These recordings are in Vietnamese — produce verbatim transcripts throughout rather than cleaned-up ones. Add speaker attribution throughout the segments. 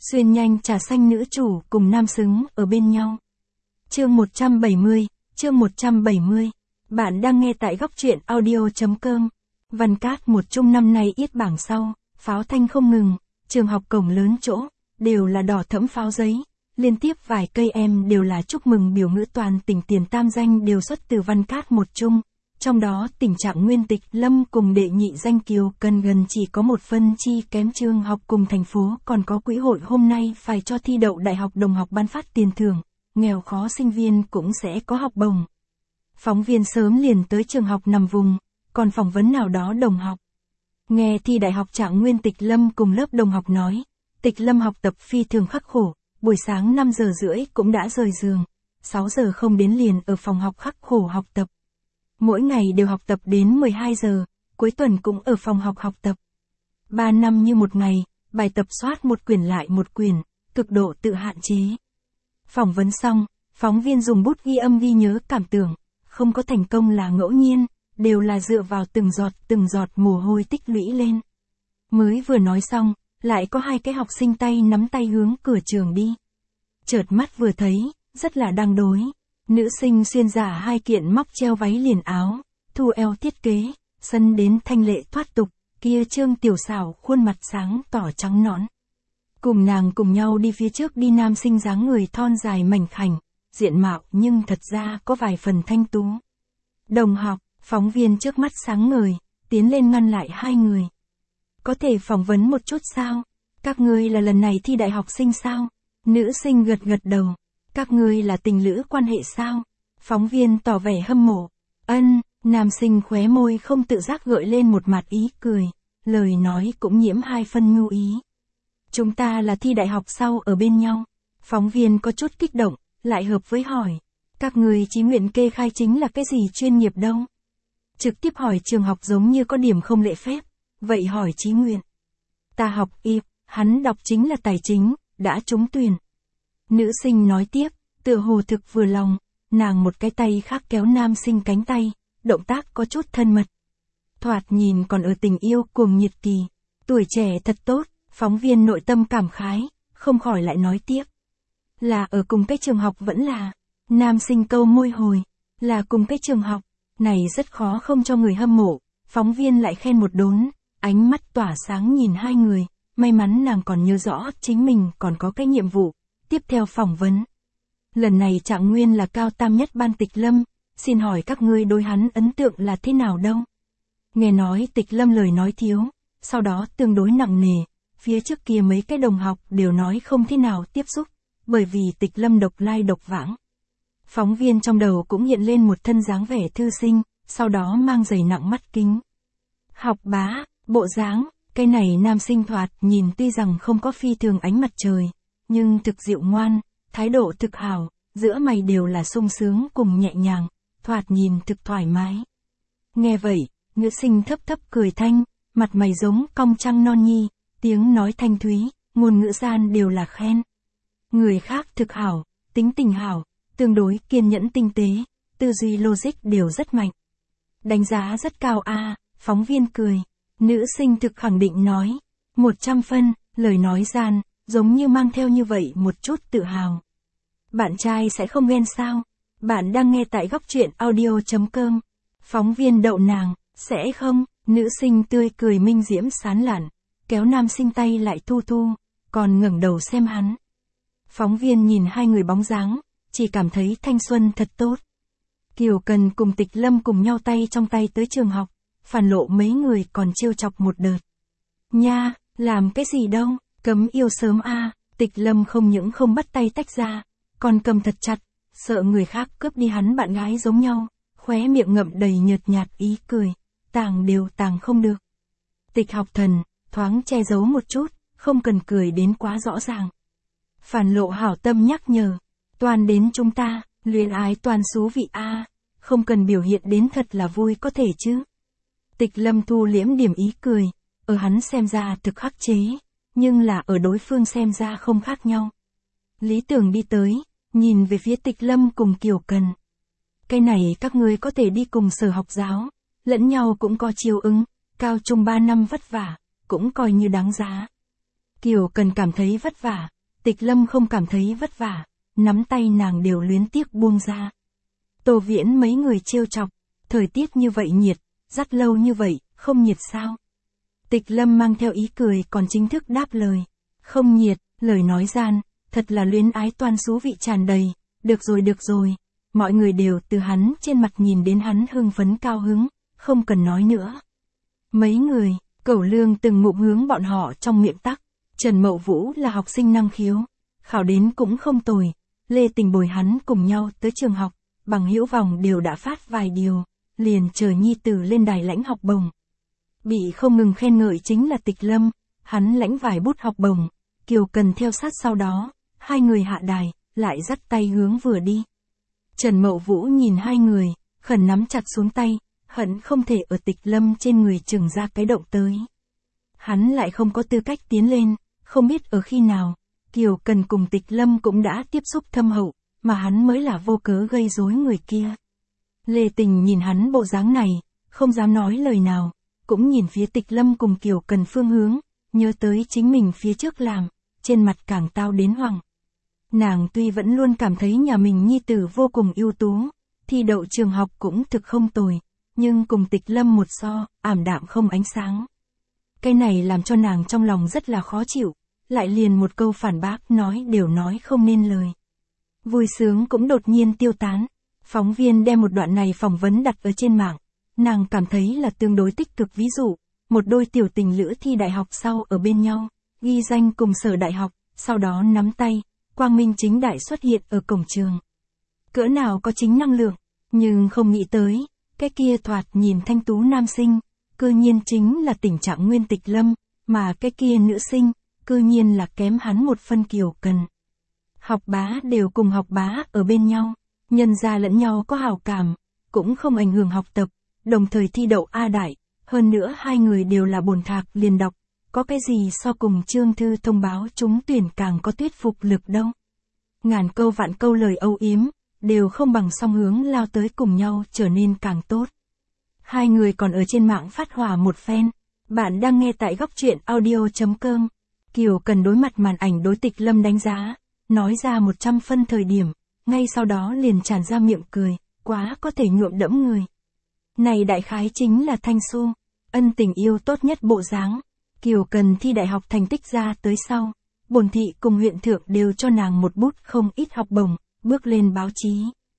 Speaker 1: Xuyên nhanh trà xanh nữ chủ cùng nam xứng ở bên nhau. Chương một trăm bảy mươi, chương một trăm bảy mươi. Bạn đang nghe tại góc truyện audio.com. Văn Cát một chung năm nay yết bảng sau, pháo thanh không ngừng, trường học cổng lớn chỗ, đều là đỏ thẫm pháo giấy. Liên tiếp vài cây em đều là chúc mừng biểu ngữ toàn tỉnh tiền tam danh đều xuất từ Văn Cát một chung. Trong đó tình trạng Nguyên Tịch Lâm cùng đệ nhị danh Kiều Cần gần chỉ có một phân chi kém trường học cùng thành phố, còn có quỹ hội hôm nay phải cho thi đậu đại học đồng học ban phát tiền thưởng, nghèo khó sinh viên cũng sẽ có học bổng. Phóng viên sớm liền tới trường học nằm vùng, còn phỏng vấn nào đó đồng học. Nghe thi đại học trạng Nguyên Tịch Lâm cùng lớp đồng học nói, Tịch Lâm học tập phi thường khắc khổ, buổi sáng năm giờ rưỡi cũng đã rời giường, sáu giờ không đến liền ở phòng học khắc khổ học tập. Mỗi ngày đều học tập đến mười hai giờ, cuối tuần cũng ở phòng học học tập. Ba năm như một ngày, bài tập soát một quyển lại một quyển, cực độ tự hạn chế. Phỏng vấn xong, phóng viên dùng bút ghi âm ghi nhớ cảm tưởng, không có thành công là ngẫu nhiên, đều là dựa vào từng giọt từng giọt mồ hôi tích lũy lên. Mới vừa nói xong, lại có hai cái học sinh tay nắm tay hướng cửa trường đi. Chợt mắt vừa thấy, rất là đang đối. Nữ sinh xuyên giả hai kiện móc treo váy liền áo, thu eo thiết kế, sân đến thanh lệ thoát tục, kia trương tiểu xảo khuôn mặt sáng tỏ trắng nõn. Cùng nàng cùng nhau đi phía trước đi nam sinh dáng người thon dài mảnh khảnh, diện mạo nhưng thật ra có vài phần thanh tú. Đồng học, phóng viên trước mắt sáng ngời, tiến lên ngăn lại hai người. Có thể phỏng vấn một chút sao? Các ngươi là lần này thi đại học sinh sao? Nữ sinh gật gật đầu. Các ngươi là tình lữ quan hệ sao? Phóng viên tỏ vẻ hâm mộ. Ân, nam sinh khóe môi không tự giác gợi lên một mặt ý cười, lời nói cũng nhiễm hai phân nhu ý. Chúng ta là thi đại học sau ở bên nhau. Phóng viên có chút kích động, lại hợp với hỏi. Các ngươi chí nguyện kê khai chính là cái gì chuyên nghiệp đâu? Trực tiếp hỏi trường học giống như có điểm không lễ phép. Vậy hỏi chí nguyện. Ta học y, hắn đọc chính là tài chính, đã trúng tuyển. Nữ sinh nói tiếp, tựa hồ thực vừa lòng, nàng một cái tay khác kéo nam sinh cánh tay, động tác có chút thân mật. Thoạt nhìn còn ở tình yêu cuồng nhiệt kỳ, tuổi trẻ thật tốt, phóng viên nội tâm cảm khái, không khỏi lại nói tiếp. Là ở cùng cái trường học vẫn là, nam sinh câu môi hồi, là cùng cái trường học, này rất khó không cho người hâm mộ, phóng viên lại khen một đốn, ánh mắt tỏa sáng nhìn hai người, may mắn nàng còn nhớ rõ chính mình còn có cái nhiệm vụ. Tiếp theo phỏng vấn. Lần này trạng Nguyên là cao tam nhất ban Tịch Lâm, xin hỏi các ngươi đối hắn ấn tượng là thế nào đâu? Nghe nói Tịch Lâm lời nói thiếu, sau đó tương đối nặng nề, phía trước kia mấy cái đồng học đều nói không thế nào tiếp xúc, bởi vì Tịch Lâm độc lai độc vãng. Phóng viên trong đầu cũng hiện lên một thân dáng vẻ thư sinh, sau đó mang giày nặng mắt kính. Học bá, bộ dáng, cái này nam sinh thoạt nhìn tuy rằng không có phi thường ánh mặt trời, nhưng thực dịu ngoan, thái độ thực hảo, giữa mày đều là sung sướng cùng nhẹ nhàng, thoạt nhìn thực thoải mái. Nghe vậy, nữ sinh thấp thấp cười thanh, mặt mày giống cong trăng non nhi, tiếng nói thanh thúy, ngôn ngữ gian đều là khen. Người khác thực hảo, tính tình hảo, tương đối kiên nhẫn tinh tế, tư duy logic đều rất mạnh. Đánh giá rất cao a, à, phóng viên cười, nữ sinh thực khẳng định nói, một trăm phân, lời nói gian, giống như mang theo như vậy một chút tự hào. Bạn trai sẽ không ghen sao? Bạn đang nghe tại góc truyện audio.com. Phóng viên đậu nàng, sẽ không? Nữ sinh tươi cười minh diễm sán lạn, kéo nam sinh tay lại thu thu, còn ngẩng đầu xem hắn. Phóng viên nhìn hai người bóng dáng, chỉ cảm thấy thanh xuân thật tốt. Kiều Cần cùng Tịch Lâm cùng nhau tay trong tay tới trường học, phản lộ mấy người còn trêu chọc một đợt. Nha, làm cái gì đâu? Cấm yêu sớm a, à, Tịch Lâm không những không bắt tay tách ra, còn cầm thật chặt, sợ người khác cướp đi hắn bạn gái giống nhau, khóe miệng ngậm đầy nhợt nhạt ý cười, tàng đều tàng không được. Tịch học thần, thoáng che giấu một chút, không cần cười đến quá rõ ràng. Phản lộ hảo tâm nhắc nhở, toàn đến chúng ta, luyến ái toàn xú vị a, à, không cần biểu hiện đến thật là vui có thể chứ. Tịch Lâm thu liễm điểm ý cười, ở hắn xem ra thực khắc chế. Nhưng là ở đối phương xem ra không khác nhau. Lý Tưởng đi tới, nhìn về phía Tịch Lâm cùng Kiều Cần. Cái này các ngươi có thể đi cùng sở học giáo, lẫn nhau cũng có chiều ứng, cao trung ba năm vất vả, cũng coi như đáng giá. Kiều Cần cảm thấy vất vả, Tịch Lâm không cảm thấy vất vả, nắm tay nàng đều luyến tiếc buông ra. Tô Viễn mấy người trêu chọc, thời tiết như vậy nhiệt, dắt lâu như vậy, không nhiệt sao? Tịch Lâm mang theo ý cười còn chính thức đáp lời. Không nhiệt, lời nói gian, thật là luyến ái toan xú vị tràn đầy, được rồi được rồi. Mọi người đều từ hắn trên mặt nhìn đến hắn hưng phấn cao hứng, không cần nói nữa. Mấy người, Cẩu Lương từng ngụm hướng bọn họ trong miệng tắc. Trần Mậu Vũ là học sinh năng khiếu, khảo đến cũng không tồi. Lê Tình bồi hắn cùng nhau tới trường học, bằng hữu vòng đều đã phát vài điều, liền chờ nhi tử lên đài lãnh học bổng. Bị không ngừng khen ngợi chính là Tịch Lâm, hắn lãnh vài bút học bổng, Kiều Cần theo sát sau đó, hai người hạ đài, lại dắt tay hướng vừa đi. Trần Mậu Vũ nhìn hai người, khẩn nắm chặt xuống tay, hận không thể ở Tịch Lâm trên người chừng ra cái động tới. Hắn lại không có tư cách tiến lên, không biết ở khi nào, Kiều Cần cùng Tịch Lâm cũng đã tiếp xúc thâm hậu, mà hắn mới là vô cớ gây rối người kia. Lê Tình nhìn hắn bộ dáng này, không dám nói lời nào, cũng nhìn phía Tịch Lâm cùng Kiều Cần phương hướng, nhớ tới chính mình phía trước làm, trên mặt càng tao đến hoảng. Nàng tuy vẫn luôn cảm thấy nhà mình nhi tử vô cùng ưu tú, thi đậu trường học cũng thực không tồi, nhưng cùng Tịch Lâm một so, ảm đạm không ánh sáng. Cái này làm cho nàng trong lòng rất là khó chịu, lại liền một câu phản bác nói đều nói không nên lời. Vui sướng cũng đột nhiên tiêu tán, phóng viên đem một đoạn này phỏng vấn đặt ở trên mạng, nàng cảm thấy là tương đối tích cực. Ví dụ, một đôi tiểu tình lữ thi đại học sau ở bên nhau, ghi danh cùng sở đại học, sau đó nắm tay, quang minh chính đại xuất hiện ở cổng trường. Cỡ nào có chính năng lượng, nhưng không nghĩ tới, cái kia thoạt nhìn thanh tú nam sinh, cư nhiên chính là tình trạng nguyên Tịch Lâm, mà cái kia nữ sinh, cư nhiên là kém hắn một phân Kiều Cần. Học bá đều cùng học bá ở bên nhau, nhân ra lẫn nhau có hảo cảm, cũng không ảnh hưởng học tập, đồng thời thi đậu A đại, hơn nữa hai người đều là bổn thạc liền đọc, có cái gì so cùng Trương Thư thông báo trúng tuyển càng có thuyết phục lực đâu. Ngàn câu vạn câu lời âu yếm, đều không bằng song hướng lao tới cùng nhau trở nên càng tốt. Hai người còn ở trên mạng phát hỏa một phen. Bạn đang nghe tại góc truyện audio chấm com. Kiều Cần đối mặt màn ảnh đối Tịch Lâm đánh giá, nói ra một trăm phân thời điểm, ngay sau đó liền tràn ra miệng cười, quá có thể nhuộm đẫm người. Này đại khái chính là thanh xuân, ân tình yêu tốt nhất bộ dáng. Kiều Cần thi đại học thành tích ra tới sau, bổn thị cùng huyện thượng đều cho nàng một bút không ít học bổng, bước lên báo chí.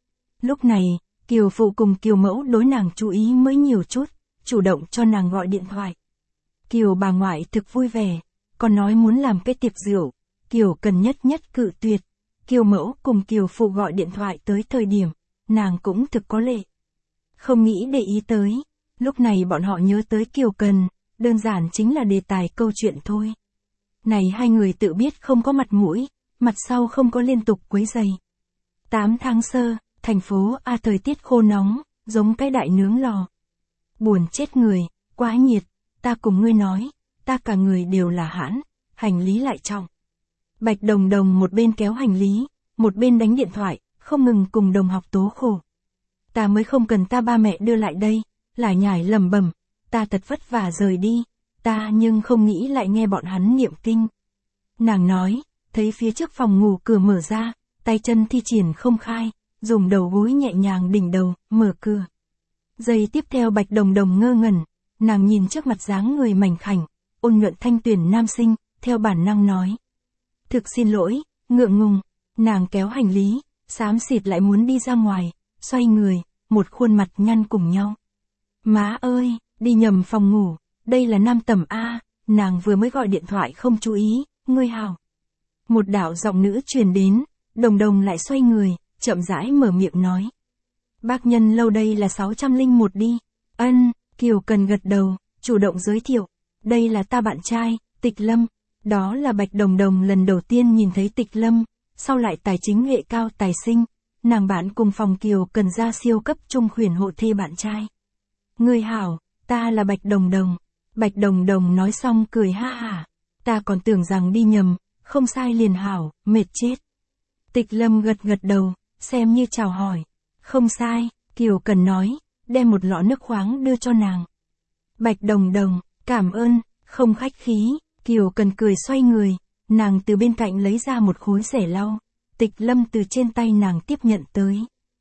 Speaker 1: Lúc này, Kiều phụ cùng Kiều mẫu đối nàng chú ý mới nhiều chút, chủ động cho nàng gọi điện thoại. Kiều bà ngoại thực vui vẻ, còn nói muốn làm cái tiệc rượu, Kiều Cần nhất nhất cự tuyệt. Kiều mẫu cùng Kiều phụ gọi điện thoại tới thời điểm, nàng cũng thực có lệ. Không nghĩ để ý tới, lúc này bọn họ nhớ tới Kiều Cần, đơn giản chính là đề tài câu chuyện thôi. Này hai người tự biết không có mặt mũi, mặt sau không có liên tục quấy rầy. tám tháng sơ, thành phố A thời tiết khô nóng, giống cái đại nướng lò. Buồn chết người, quá nhiệt, ta cùng ngươi nói, ta cả người đều là hãn, hành lý lại trọng. Bạch Đồng Đồng một bên kéo hành lý, một bên đánh điện thoại, không ngừng cùng đồng học tố khổ. Ta mới không cần ta ba mẹ đưa lại đây, lải nhải lầm bầm, ta thật vất vả rời đi, ta nhưng không nghĩ lại nghe bọn hắn niệm kinh. Nàng nói, thấy phía trước phòng ngủ cửa mở ra, tay chân thi triển không khai, dùng đầu gối nhẹ nhàng đỉnh đầu, mở cửa. Giây tiếp theo Bạch Đồng Đồng ngơ ngẩn, nàng nhìn trước mặt dáng người mảnh khảnh, ôn nhuận thanh tuyển nam sinh, theo bản năng nói. Thực xin lỗi, ngượng ngùng, nàng kéo hành lý, xám xịt lại muốn đi ra ngoài, xoay người, một khuôn mặt nhăn cùng nhau. Má ơi, đi nhầm phòng ngủ, đây là Nam Tầm A, nàng vừa mới gọi điện thoại không chú ý, ngươi hào. Một đạo giọng nữ truyền đến, Đồng Đồng lại xoay người, chậm rãi mở miệng nói. Bác nhân lâu đây là sáu trăm lẻ một đi. Ân, Kiều Cần gật đầu, chủ động giới thiệu. Đây là ta bạn trai, Tịch Lâm. Đó là Bạch Đồng Đồng lần đầu tiên nhìn thấy Tịch Lâm, sau lại tài chính hệ cao tài sinh. Nàng bạn cùng phòng Kiều Cần ra siêu cấp trung khuyển hộ thi bạn trai. Ngươi hảo, ta là Bạch Đồng Đồng. Bạch Đồng Đồng nói xong cười ha hả. Ta còn tưởng rằng đi nhầm, không sai liền hảo, mệt chết. Tịch Lâm gật gật đầu, xem như chào hỏi. Không sai, Kiều Cần nói, đem một lọ nước khoáng đưa cho nàng. Bạch Đồng Đồng, cảm ơn, không khách khí, Kiều Cần cười xoay người, nàng từ bên cạnh lấy ra một khối rẻ lau. Tịch Lâm từ trên tay nàng tiếp nhận tới.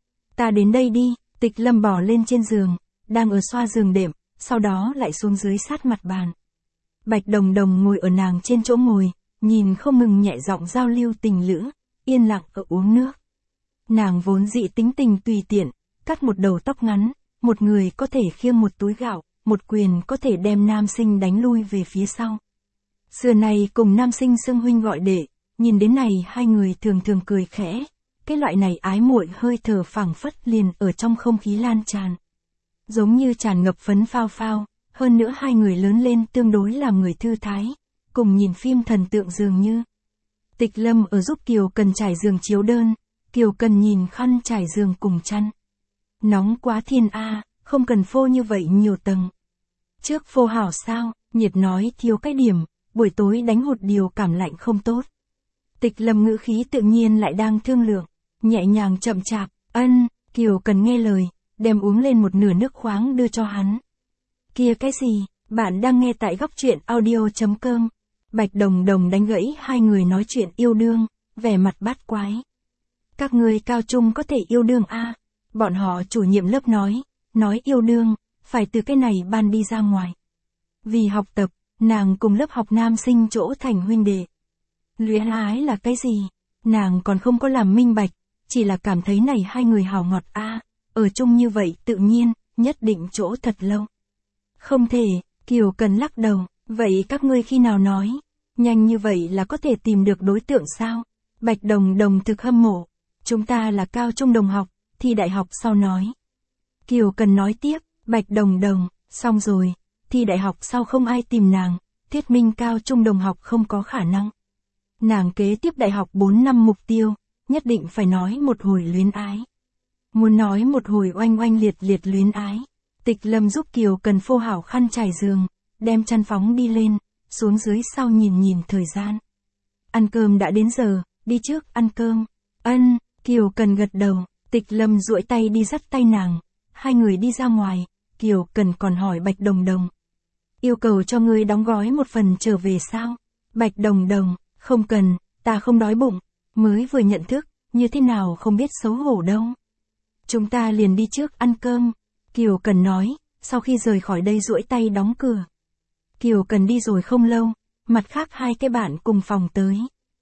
Speaker 1: Ta đến đây đi, Tịch Lâm bỏ lên trên giường, đang ở xoa giường đệm, sau đó lại xuống dưới sát mặt bàn. Bạch Đồng Đồng ngồi ở nàng trên chỗ ngồi, nhìn không ngừng nhẹ giọng giao lưu tình lữ, yên lặng ở uống nước. Nàng vốn dị tính tình tùy tiện, cắt một đầu tóc ngắn, một người có thể khiêng một túi gạo, một quyền có thể đem nam sinh đánh lui về phía sau. Xưa này cùng nam sinh xưng huynh gọi đệ, nhìn đến này hai người thường thường cười khẽ, cái loại này ái muội hơi thở phảng phất liền ở trong không khí lan tràn. Giống như tràn ngập phấn phao phao, hơn nữa hai người lớn lên tương đối làm người thư thái, cùng nhìn phim thần tượng dường như. Tịch Lâm ở giúp Kiều Cần trải giường chiếu đơn, Kiều Cần nhìn khăn trải giường cùng chăn. Nóng quá thiên a, không cần phô như vậy nhiều tầng. Trước phô hảo sao, nhiệt nói thiếu cái điểm, buổi tối đánh hụt điều cảm lạnh không tốt. Tịch Lâm ngữ khí tự nhiên lại đang thương lượng, nhẹ nhàng chậm chạp, ân, Kiều Cần nghe lời, đem uống lên một nửa nước khoáng đưa cho hắn. Kia cái gì, bạn đang nghe tại góc truyện audio.com. Bạch Đồng Đồng đánh gãy hai người nói chuyện yêu đương, vẻ mặt bát quái. Các người cao trung có thể yêu đương a? À? Bọn họ chủ nhiệm lớp nói, nói yêu đương, phải từ cái này ban đi ra ngoài. Vì học tập, nàng cùng lớp học nam sinh chỗ thành huynh đệ. Luyến ái là cái gì? Nàng còn không có làm minh bạch, chỉ là cảm thấy này hai người hào ngọt a, à, ở chung như vậy tự nhiên, nhất định chỗ thật lâu. Không thể, Kiều Cần lắc đầu, vậy các ngươi khi nào nói? Nhanh như vậy là có thể tìm được đối tượng sao? Bạch Đồng Đồng thực hâm mộ. Chúng ta là cao trung đồng học, thi đại học sau nói. Kiều Cần nói tiếp, Bạch Đồng Đồng, xong rồi, thi đại học sau không ai tìm nàng, thuyết minh cao trung đồng học không có khả năng. Nàng kế tiếp đại học bốn năm mục tiêu, nhất định phải nói một hồi luyến ái. Muốn nói một hồi oanh oanh liệt liệt luyến ái. Tịch Lâm giúp Kiều Cần phô hảo khăn trải giường, đem chăn phóng đi lên, xuống dưới sau nhìn nhìn thời gian. Ăn cơm đã đến giờ, đi trước ăn cơm. Ân, Kiều Cần gật đầu, Tịch Lâm duỗi tay đi dắt tay nàng, hai người đi ra ngoài, Kiều Cần còn hỏi Bạch Đồng Đồng. Yêu cầu cho ngươi đóng gói một phần trở về sao? Bạch Đồng Đồng, không cần, ta không đói bụng, mới vừa nhận thức, như thế nào không biết xấu hổ đâu. Chúng ta liền đi trước ăn cơm, Kiều Cần nói, sau khi rời khỏi đây duỗi tay đóng cửa. Kiều Cần đi rồi không lâu, mặt khác hai cái bạn cùng phòng tới.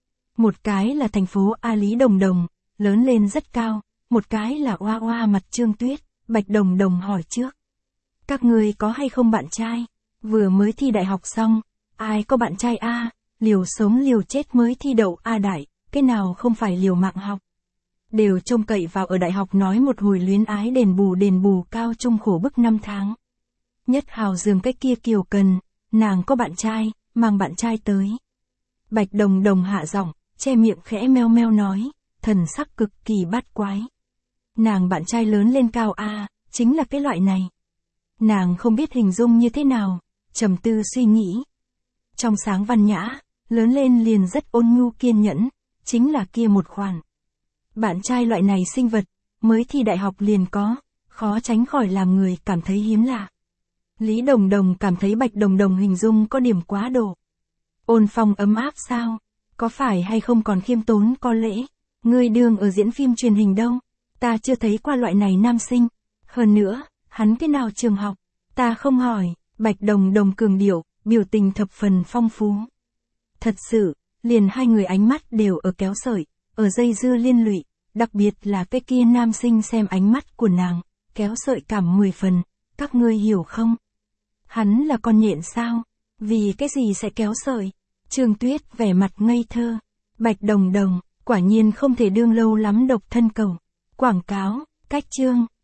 Speaker 1: Một cái là thành phố A Lý Đồng Đồng, lớn lên rất cao, một cái là oa oa mặt Trương Tuyết, Bạch Đồng Đồng hỏi trước. Các người có hay không bạn trai? Vừa mới thi đại học xong, ai có bạn trai a? Liều sống liều chết mới thi đậu A đại, cái nào không phải liều mạng học. Đều trông cậy vào ở đại học nói một hồi luyến ái đền bù đền bù cao trung khổ bức năm tháng. Nhất hào dường cái kia Kiều Cần, nàng có bạn trai, mang bạn trai tới. Bạch Đồng Đồng hạ giọng, che miệng khẽ meo meo nói, thần sắc cực kỳ bát quái. Nàng bạn trai lớn lên cao a, chính là cái loại này. Nàng không biết hình dung như thế nào, trầm tư suy nghĩ. Trong sáng văn nhã, lớn lên liền rất ôn nhu kiên nhẫn, chính là kia một khoản. Bạn trai loại này sinh vật, mới thi đại học liền có, khó tránh khỏi làm người cảm thấy hiếm lạ. Lý Đồng Đồng cảm thấy Bạch Đồng Đồng hình dung có điểm quá độ. Ôn phong ấm áp sao? Có phải hay không còn khiêm tốn có lễ? Ngươi đương ở diễn phim truyền hình đâu? Ta chưa thấy qua loại này nam sinh. Hơn nữa, hắn cái nào trường học? Ta không hỏi. Bạch Đồng Đồng cường điệu, biểu tình thập phần phong phú. Thật sự, liền hai người ánh mắt đều ở kéo sợi, ở dây dưa liên lụy, đặc biệt là cái kia nam sinh xem ánh mắt của nàng, kéo sợi cảm mười phần, các ngươi hiểu không? Hắn là con nhện sao? Vì cái gì sẽ kéo sợi? Trương Tuyết vẻ mặt ngây thơ. Bạch Đồng Đồng, quả nhiên không thể đương lâu lắm độc thân cầu. Quảng cáo, cách chương.